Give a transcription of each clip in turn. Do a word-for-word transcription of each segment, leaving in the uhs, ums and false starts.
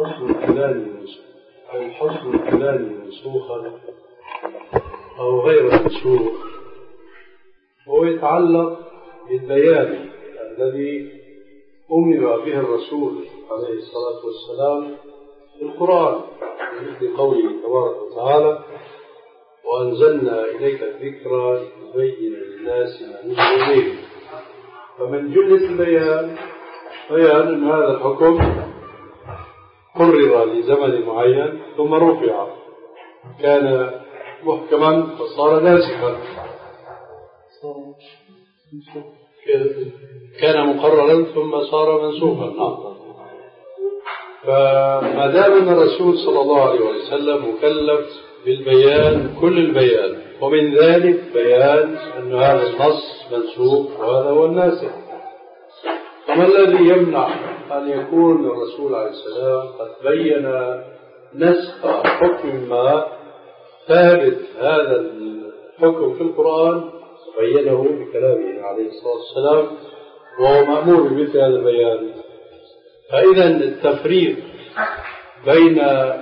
حسن الكلام أو حسن الكلام منسوخا أو غير منسوخ، هو يتعلق بالبيان الذي أمر به الرسول عليه الصلاة والسلام في القرآن، مثل قوله تبارك وتعالى: وأنزلنا إليك الذكرى لتبين للناس ما نزل إليهم. فمن جملة البيان بيان أن هذا الحكم قرر لزمن معين ثم رفع، كان محكما فصار ناسخا، كان مقررا ثم صار منسوخا. فما دام أن الرسول صلى الله عليه وسلم مكلف بالبيان كل البيان، ومن ذلك بيان أن هذا النص منسوخ وهذا هو الناسخ، فما الذي يمنع أن يكون الرسول عليه السلام قد بين نسخ حكم ما ثابت هذا الحكم في القرآن بينه بكلامه عليه الصلاة والسلام وهو مأمور بمثل هذا البيان؟ فإذا التفريق بين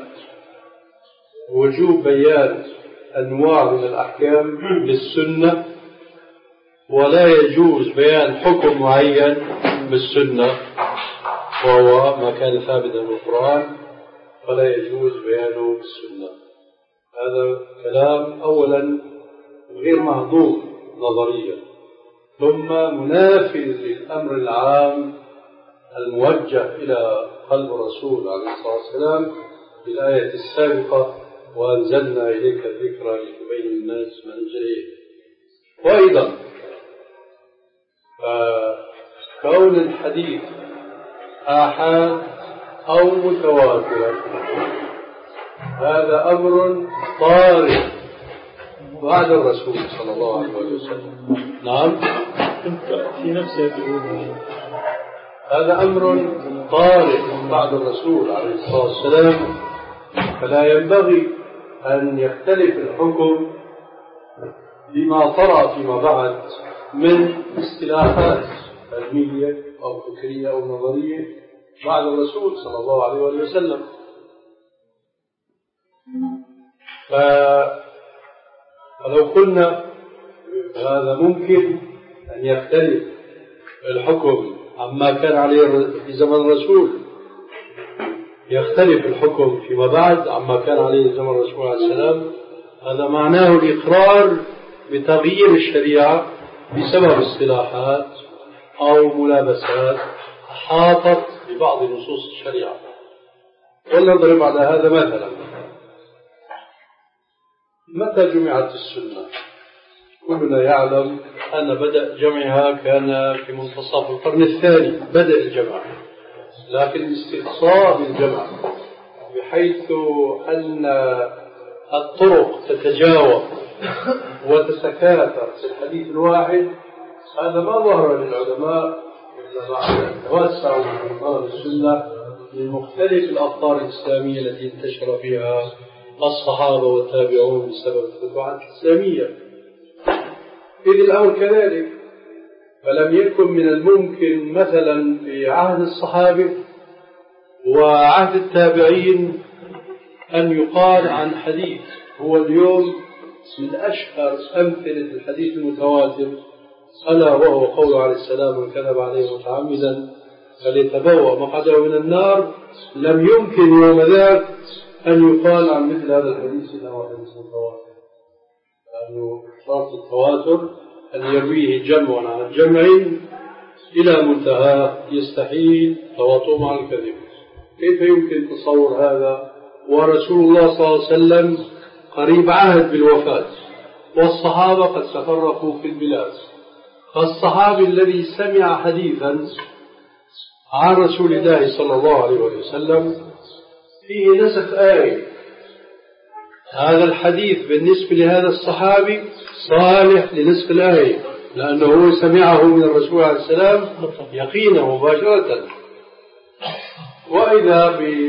وجوب بيان أنواع من الأحكام بالسنة ولا يجوز بيان حكم معين بالسنة وهو ما كان ثابتا في القرآن فلا يجوز بيانه بالسنة، هذا كلام أولا غير مهضوم نظريا، ثم منافي للأمر العام الموجه إلى قلب الرسول عليه الصلاة والسلام في الآية السابقة: وأنزلنا إليك الذكرى لتبين الناس ما نزل إليهم. وأيضا كون الحديث آحاد أو متواتر هذا أمر طارئ بعد الرسول صلى الله عليه وسلم. نعم، في نفسه هذا أمر طارئ بعد الرسول عليه الصلاة والسلام، فلا ينبغي أن يختلف الحكم بما طرأ فيما بعد من اصطلاحات علمية أو فكرية أو نظرية بعد الرسول صلى الله عليه وسلم. فلو قلنا هذا ممكن أن يختلف الحكم عما كان عليه في زمن الرسول، يختلف الحكم فيما بعد عما كان عليه زمن الرسول عليه السلام، هذا معناه الإقرار بتغيير الشريعة بسبب اصطلاحات أو ملابسات حاطت ببعض نصوص الشريعة. ولنضرب على هذا مثلا: متى جمعت السنة؟ كلنا يعلم أن بدأ جمعها كان في منتصف القرن الثاني، بدأ الجمع، لكن الاستقصاء بالجمع بحيث أن الطرق تتجاوب وتتكاثر في الحديث الواحد، هذا ما ظهر للعلماء إلا بعد توسعوا في طلب السنة من مختلف الأقطار الإسلامية التي انتشر فيها الصحابة والتابعون بسبب الفتوحات الإسلامية. إذ الأمر كذلك، فلم يكن من الممكن مثلا في عهد الصحابة وعهد التابعين أن يقال عن حديث هو اليوم من أشهر أمثلة الحديث المتواتر، ألا وهو قول عليه السلام: من كذب عليه متعمدا فليتبوأ مقعده من النار. لم يمكن يوم ذاك أن يقال عن مثل هذا الحديث إلا هو حديث متواتر، لأنه شرط التواتر أن يرويه جمع عن جمع إلى منتهى يستحيل تواطؤ مع الكذب. كيف يمكن تصور هذا ورسول الله صلى الله عليه وسلم قريب عهد بالوفاة والصحابة قد تفرقوا في البلاد؟ فالصحابي الذي سمع حديثا عن رسول الله صلى الله عليه وسلم فيه نسخ آية، هذا الحديث بالنسبة لهذا الصحابي صالح لنسخ الآية، لأنه هو سمعه من الرسول عليه السلام يقينا مباشرة. وإذا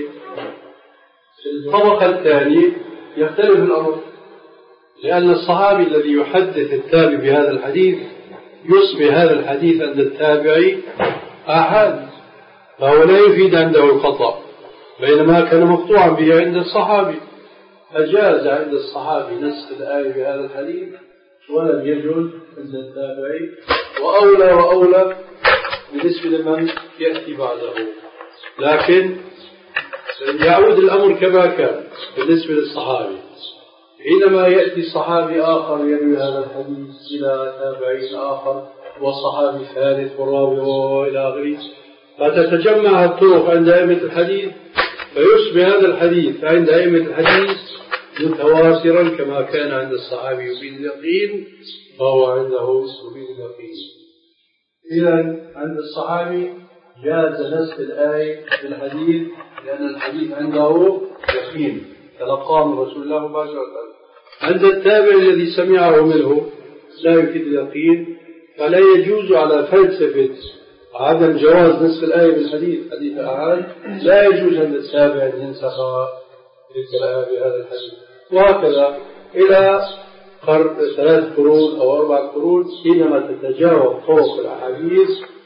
بالطبقة الثانية يختلف الأمر، لأن الصحابي الذي يحدث التابع بهذا الحديث يصبح هذا الحديث عند التابعي آحاد، فهو لا يفيد عنده الخطأ، بينما كان مقطوعا به عند الصحابي. أجاز عند الصحابي نسخ الآية بهذا الحديث ولم يجوز عند التابعي، وأولى وأولى بالنسبة لمن يأتي بعده. لكن يعود الأمر كما كان بالنسبة للصحابي. حينما يأتي صحابي آخر يروي هذا الحديث إلى تابعين آخر وصحابي ثالث ورابع وإلى آخره، فتتجمع الطرق عند أئمة الحديث فيشبه هذا الحديث عند أئمة الحديث متواترا كما كان عند الصحابي يفيد اليقين فهو عنده يفيد اليقين. إذا عند الصحابي جاز نسخ الآية في الحديث لأن الحديث عنده يقين تلقاه من رسول الله مباشرة. عند التابع الذي سمعه منه لا يفيد اليقين، فلا يجوز على فلسفة عدم جواز نسخ الآية بالحديث حديث أحد، لا يجوز عند التابع أن ينسخ الآية بهذا الحديث. وهكذا إلى ثلاث قرون أو أربع قرون حينما تتجاوز طرق الأحاديث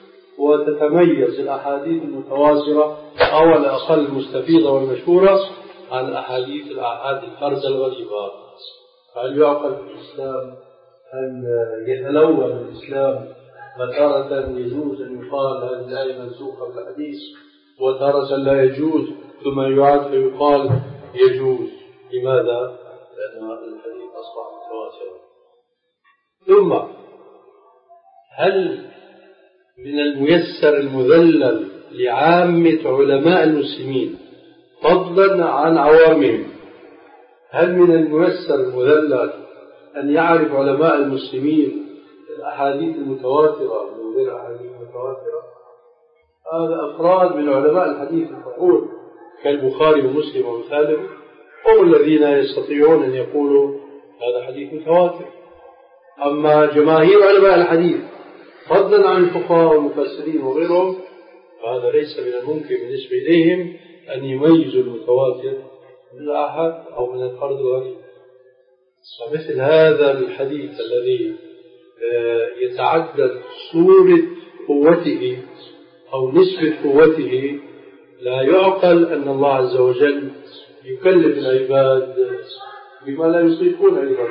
وتتميز الأحاديث المتواترة أو على الأقل المستفيضة والمشهورة عن أحاديث الآحاد الفرد الغريبة. فهل يعقل في الإسلام أن يتلون الإسلام فتارة يجوز أن يقال هذه الآية منسوخة بالحديث وتارة لا يجوز ثم يعاد فيقال يجوز؟ لماذا؟ لأن الحديث أصبح متواترا. ثم هل من الميسر المذلل لعامة علماء المسلمين فضلا عن عوامهم، هل من الميسر المذلل أن يعرف علماء المسلمين الأحاديث المتواترة من غير الأحاديث المتواترة؟ هذا أفراد من علماء الحديث الفقول كالبخاري ومسلم ومثاله هم الذين يستطيعون أن يقولوا هذا حديث متواتر. أما جماهير علماء الحديث فضلا عن الفقهاء والمفسرين وغيرهم فهذا ليس من الممكن بالنسبة إليهم أن يميزوا المتواتر من الآحاد أو من الفرد الغريب. فمثل هذا الحديث الذي يتعدد صورة قوته أو نسبة قوته لا يعقل أن الله عز وجل يكلف العباد بما لا يطيقون أيضا.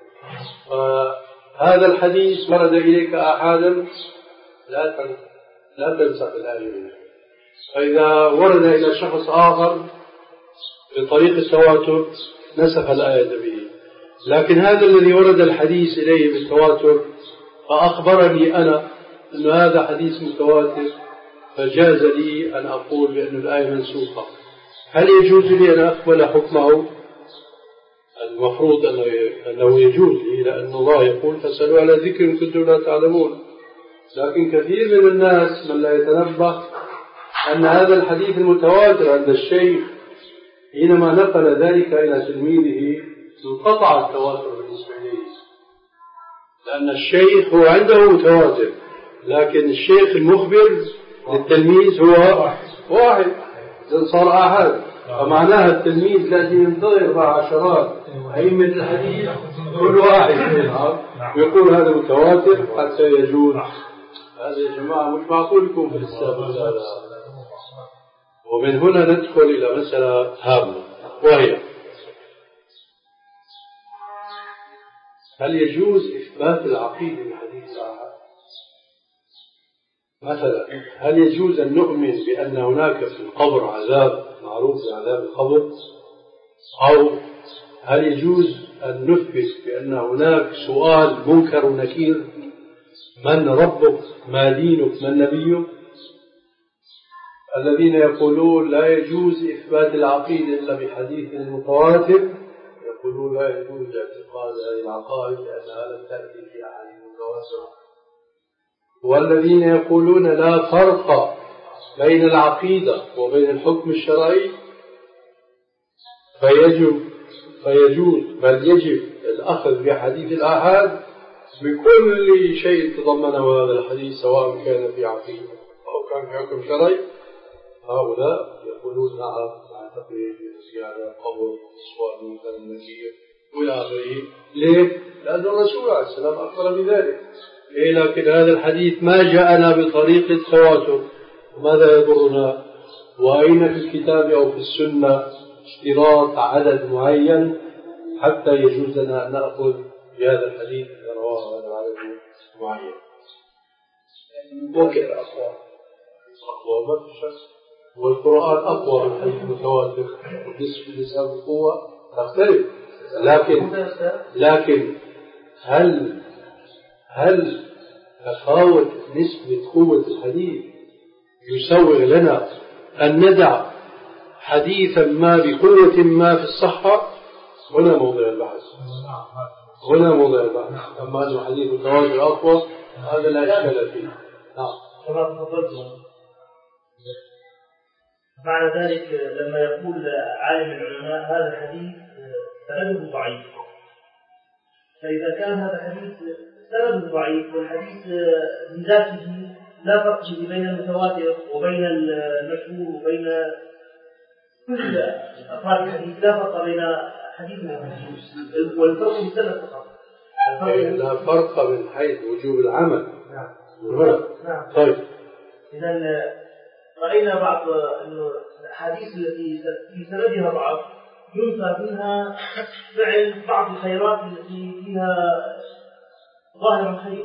هذا الحديث ورد إليك أحدا لا لا تنسخ الآية، فإذا ورد إلى شخص آخر بطريق التواتر نسخ الآية به. لكن هذا الذي ورد الحديث إليه بالتواتر فأخبرني أنا أن هذا حديث متواتر فجاز لي أن أقول بأن الآية منسوخة. هل يجوز لي أن أقبل حكمه؟ المفروض أنه يجوز لي لأن الله يقول فاسألوا على ذكر إن كنتم لا تعلمون. لكن كثير من الناس من لا يتنبه أن هذا الحديث المتواتر عند الشيخ حينما نقل ذلك إلى تلميذه انقطع التواتر بالنسبة إليه، لأن الشيخ هو عنده متواتر لكن الشيخ المخبر للتلميذ هو واحد إذن صار أحد. فمعناها التلميذ لازم ينتظر مع عشرات أئمة الحديث كل واحد يلعب ويقول هذا متواتر حتى يجوز. هذا يا جماعة مش معقول يكون في الإسلام. ومن هنا ندخل إلى مسألة هامة وهي هل يجوز إثبات العقيدة من حديث الآحاد؟ مثلا هل يجوز أن نؤمن بأن هناك في القبر عذاب معروف بعذاب القبر؟ أو هل يجوز أن نثبت بأن هناك سؤال منكر ونكير من ربك ما دينك من نبيك؟ الذين يقولون لا يجوز إثبات العقيدة إلا بحديث متواتر يقولون لا يجوز اعتقاد هذه العقائد لأنها لم تأتي في أحاديث متواترة. والذين يقولون لا فرق بين العقيدة وبين الحكم الشرعي فيجب فيجوز بل يجب الأخذ بحديث الآحاد بكل شيء تضمنه هذا الحديث سواء كان في عقيدة أو كان في حكم شرعي. هؤلاء يقولون نعم نعتقد بزيارة قبر سواء من كان النكير وإلى آخره. ليه؟ لأن الرسول عليه السلام أخبر بذلك. إيه لكن هذا الحديث ما جاءنا بطريق التواتر. ماذا يضرنا؟ وأين في الكتاب أو في السنة اشتراط عدد معين حتى يجوز لنا أن نأخذ بهذا الحديث إذا رواه هذا العدد معين؟ وكذا أقوى أقوى ما في شك، والقرآن أقوى من حيث المتواتر، بالنسبة لسبب القوة تختلف، لكن لكن هل هل تفاوت نسبة قوة الحديث يسوغ لنا أن ندع حديثا ما بقوة ما في الصحة؟ هنا موضع البحث، هنا موضع البحث. أما أن حديث التواتر أقوى هذا لا إشكال فيه. نعم. كما تفضلتم، معنى ذلك لما يقول عالم العلماء هذا الحديث سنده ضعيف، فإذا كان هذا الحديث سنده ضعيف والحديث بذاته لا فرق بين المتواتر وبين المشهور وبين كل أفراد الحديث، لا فرق بين حديث وحديث، والفرق بالسند فقط. لا فرق من حيث وجوب العمل. نعم. نعم. طيب. إذا رأينا بعض الأحاديث التي في سندها ضعف ينفى منها فعل بعض الخيرات التي فيها ظاهر الخير.